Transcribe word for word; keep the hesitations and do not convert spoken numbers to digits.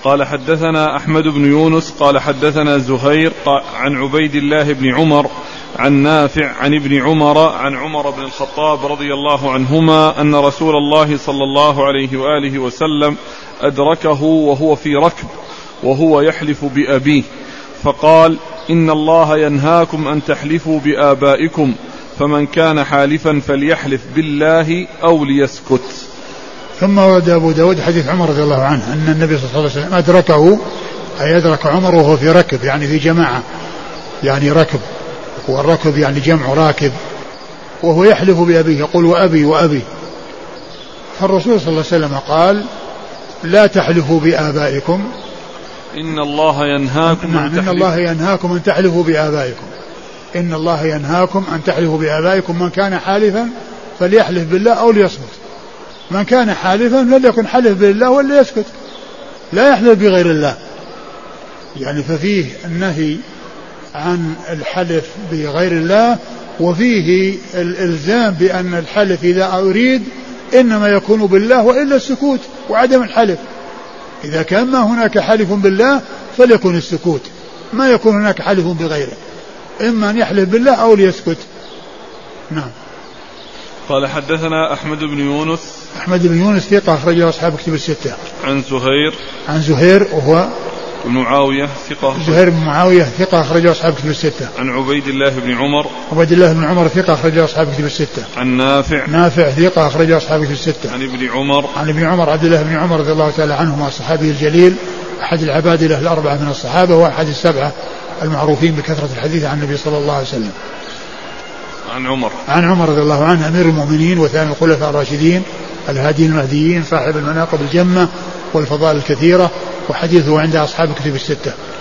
قال حدثنا أحمد بن يونس قال حدثنا زهير عن عبيد الله بن عمر عن نافع عن ابن عمر عن عمر بن الخطاب رضي الله عنهما أن رسول الله صلى الله عليه وآله وسلم أدركه وهو في ركب وهو يحلف بأبيه فقال: إن الله ينهاكم أن تحلفوا بآبائكم، فمن كان حالفا فليحلف بالله أو ليسكت. ثم ورد أبو داود حديث عمر رضي الله عنه أن النبي صلى الله عليه وسلم أدركه، أي أدرك عمر وهو في ركب، يعني في جماعة، يعني ركب، والركب يعني جمع راكب، وهو يحلف بأبيه يقول: وأبي وأبي. فالرسول صلى الله عليه وسلم قال: لا تحلفوا بآبائكم، إن الله ينهاكم نعم أن إن الله ينهاكم أن تحلفوا بآبائكم، إن الله ينهاكم أن تحلفوا بآبائكم، من كان حالفا فليحلف بالله أو ليصمت. من كان حالفا فليكن حلف بالله ولا يسكت، لا يحلف بغير الله. يعني ففيه النهي عن الحلف بغير الله، وفيه الإلزام بأن الحلف إذا أريد إنما يكون بالله، وإلا السكوت وعدم الحلف. إذا كان ما هناك حلف بالله فليكن السكوت، ما يكون هناك حلف بغيره، إما أن يحلف بالله أو ليسكت. نعم. قال حدثنا أحمد بن يونس أحمد بن يونس ثقة أخرجه أصحاب كتب الستة. عن زهير عن زهير وهو بن معاوية ثقة زهير بن معاوية ثقة أخرجه أصحاب كتب الستة. عن عبيد الله بن عمر عبيد الله بن عمر ثقة أخرجه أصحاب كتب الستة. عن نافع نافع ثقة أخرجه أصحاب كتب الستة. عن ابن عمر عن ابن عمر عبد الله بن عمر رضي الله تعالى عنهما الصحابي الجليل أحد العبادلة الأربعة من الصحابة وأحد السبعة المعروفين بكثرة الحديث عن النبي صلى الله عليه وسلم. عن عمر عن عمر رضي الله عنه أمير المؤمنين وثاني الخلفاء الراشدين الهاديين المهديين صاحب المناقب الجمة والفضائل الكثيرة، وحديثه عند أصحاب كتب الستة.